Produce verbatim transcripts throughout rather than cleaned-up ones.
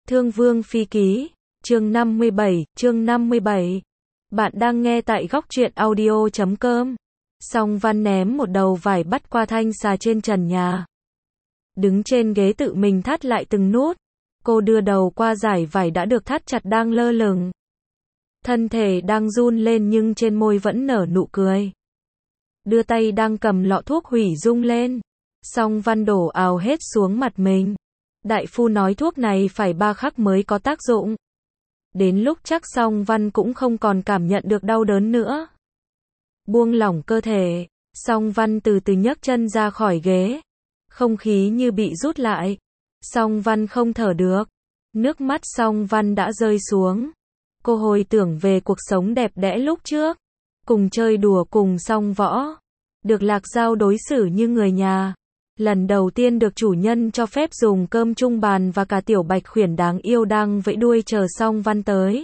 Thương Vương Phi Ký, chương năm mươi bảy, chương năm mươi bảy. Bạn đang nghe tại góc truyện audio chấm com. Song Văn ném một đầu vải bắt qua thanh xà trên trần nhà. Đứng trên ghế tự mình thắt lại từng nút. Cô đưa đầu qua dải vải đã được thắt chặt đang lơ lửng. Thân thể đang run lên nhưng trên môi vẫn nở nụ cười. Đưa tay đang cầm lọ thuốc hủy dung lên. Song Văn đổ ào hết xuống mặt mình. Đại phu nói thuốc này phải ba khắc mới có tác dụng. Đến lúc chắc Song Văn cũng không còn cảm nhận được đau đớn nữa. Buông lỏng cơ thể, Song Văn từ từ nhấc chân ra khỏi ghế. Không khí như bị rút lại. Song Văn không thở được. Nước mắt Song Văn đã rơi xuống. Cô hồi tưởng về cuộc sống đẹp đẽ lúc trước. Cùng chơi đùa cùng song võ. Được Lạc Dao đối xử như người nhà. Lần đầu tiên được chủ nhân cho phép dùng cơm chung bàn và cả tiểu bạch khuyển đáng yêu đang vẫy đuôi chờ Song Văn tới.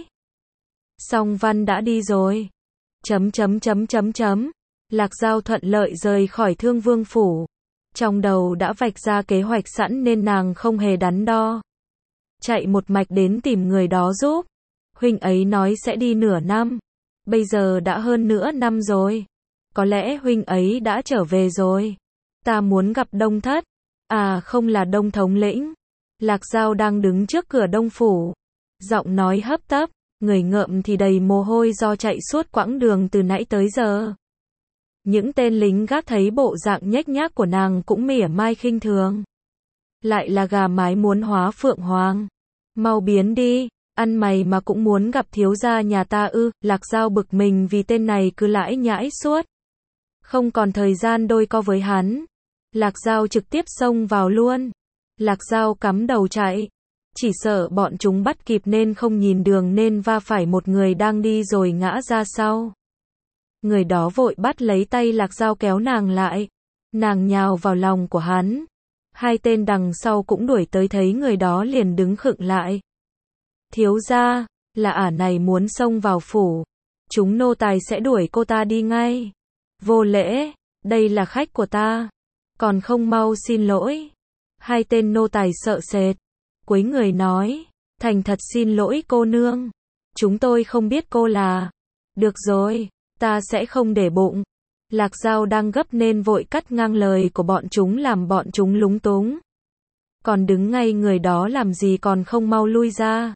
Song Văn đã đi rồi. Chấm chấm chấm chấm chấm. Lạc Dao thuận lợi rời khỏi Thương Vương phủ. Trong đầu đã vạch ra kế hoạch sẵn nên nàng không hề đắn đo. Chạy một mạch đến tìm người đó giúp. Huynh ấy nói sẽ đi nửa năm. Bây giờ đã hơn nửa năm rồi. Có lẽ huynh ấy đã trở về rồi. Ta muốn gặp Đông Thất. À không, là Đông thống lĩnh. Lạc Dao đang đứng trước cửa Đông phủ. Giọng nói hấp tấp, người ngợm thì đầy mồ hôi do chạy suốt quãng đường từ nãy tới giờ. Những tên lính gác thấy bộ dạng nhếch nhác của nàng cũng mỉa mai khinh thường. Lại là gà mái muốn hóa phượng hoàng. Mau biến đi, ăn mày mà cũng muốn gặp thiếu gia nhà ta ư? Lạc Dao bực mình vì tên này cứ lãi nhãi suốt. Không còn thời gian đôi co với hắn. Lạc Dao trực tiếp xông vào luôn. Lạc Dao cắm đầu chạy. Chỉ sợ bọn chúng bắt kịp nên không nhìn đường nên va phải một người đang đi rồi ngã ra sau. Người đó vội bắt lấy tay Lạc Dao kéo nàng lại. Nàng nhào vào lòng của hắn. Hai tên đằng sau cũng đuổi tới thấy người đó liền đứng khựng lại. Thiếu gia, là ả này muốn xông vào phủ. Chúng nô tài sẽ đuổi cô ta đi ngay. Vô lễ, đây là khách của ta. Còn không mau xin lỗi. Hai tên nô tài sợ sệt. Quấy người nói, thành thật xin lỗi cô nương. Chúng tôi không biết cô là. Được rồi, ta sẽ không để bụng. Lạc Dao đang gấp nên vội cắt ngang lời của bọn chúng làm bọn chúng lúng túng. Còn đứng ngay người đó làm gì còn không mau lui ra.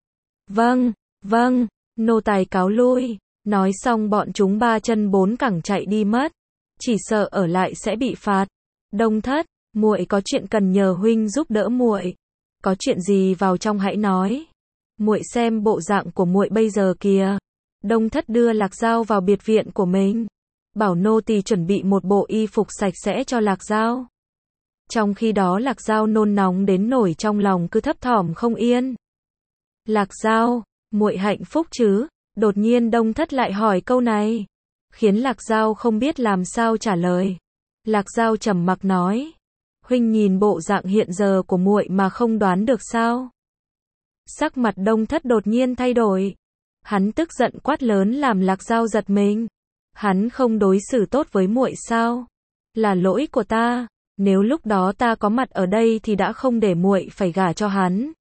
Vâng, vâng, nô tài cáo lui. Nói xong bọn chúng ba chân bốn cẳng chạy đi mất. Chỉ sợ ở lại sẽ bị phạt. Đông Thất, muội có chuyện cần nhờ huynh giúp đỡ muội. Có chuyện gì vào trong hãy nói. Muội xem bộ dạng của muội bây giờ kìa. Đông Thất đưa Lạc Dao vào biệt viện của mình. Bảo nô tỳ chuẩn bị một bộ y phục sạch sẽ cho Lạc Dao. Trong khi đó Lạc Dao nôn nóng đến nổi trong lòng cứ thấp thỏm không yên. Lạc Dao, muội hạnh phúc chứ? Đột nhiên Đông Thất lại hỏi câu này. Khiến Lạc Dao không biết làm sao trả lời. Lạc Dao trầm mặc nói. Huynh nhìn bộ dạng hiện giờ của muội mà không đoán được sao? Sắc mặt Đông Thất đột nhiên thay đổi. Hắn tức giận quát lớn làm Lạc Dao giật mình. Hắn không đối xử tốt với muội sao? Là lỗi của ta. Nếu lúc đó ta có mặt ở đây thì đã không để muội phải gả cho hắn.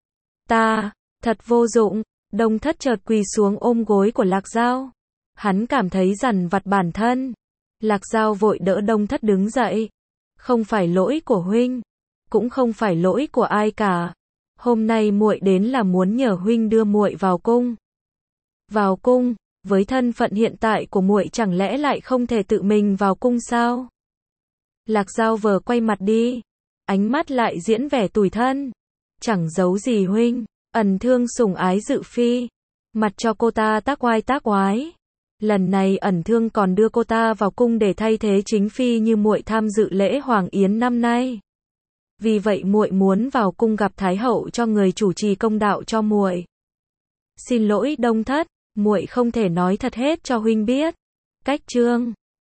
Ta, thật vô dụng. Đông Thất chợt quỳ xuống ôm gối của Lạc Dao. Hắn cảm thấy dằn vặt bản thân. Lạc Dao vội đỡ Đông Thất đứng dậy. Không phải lỗi của huynh, cũng không phải lỗi của ai cả. Hôm nay muội đến là muốn nhờ huynh đưa muội vào cung. Vào cung? Với thân phận hiện tại của muội chẳng lẽ lại không thể tự mình vào cung sao? Lạc Dao vờ quay mặt đi, ánh mắt lại diễn vẻ tủi thân. Chẳng giấu gì huynh, ẩn thương sủng ái dự phi, mặt cho cô ta tác oai tác oái. Lần này ẩn thương còn đưa cô ta vào cung để thay thế chính phi như muội tham dự lễ hoàng yến năm nay. Vì vậy muội muốn vào cung gặp thái hậu cho người chủ trì công đạo cho muội. Xin lỗi Đông Thất, muội không thể nói thật hết cho huynh biết. Cách chương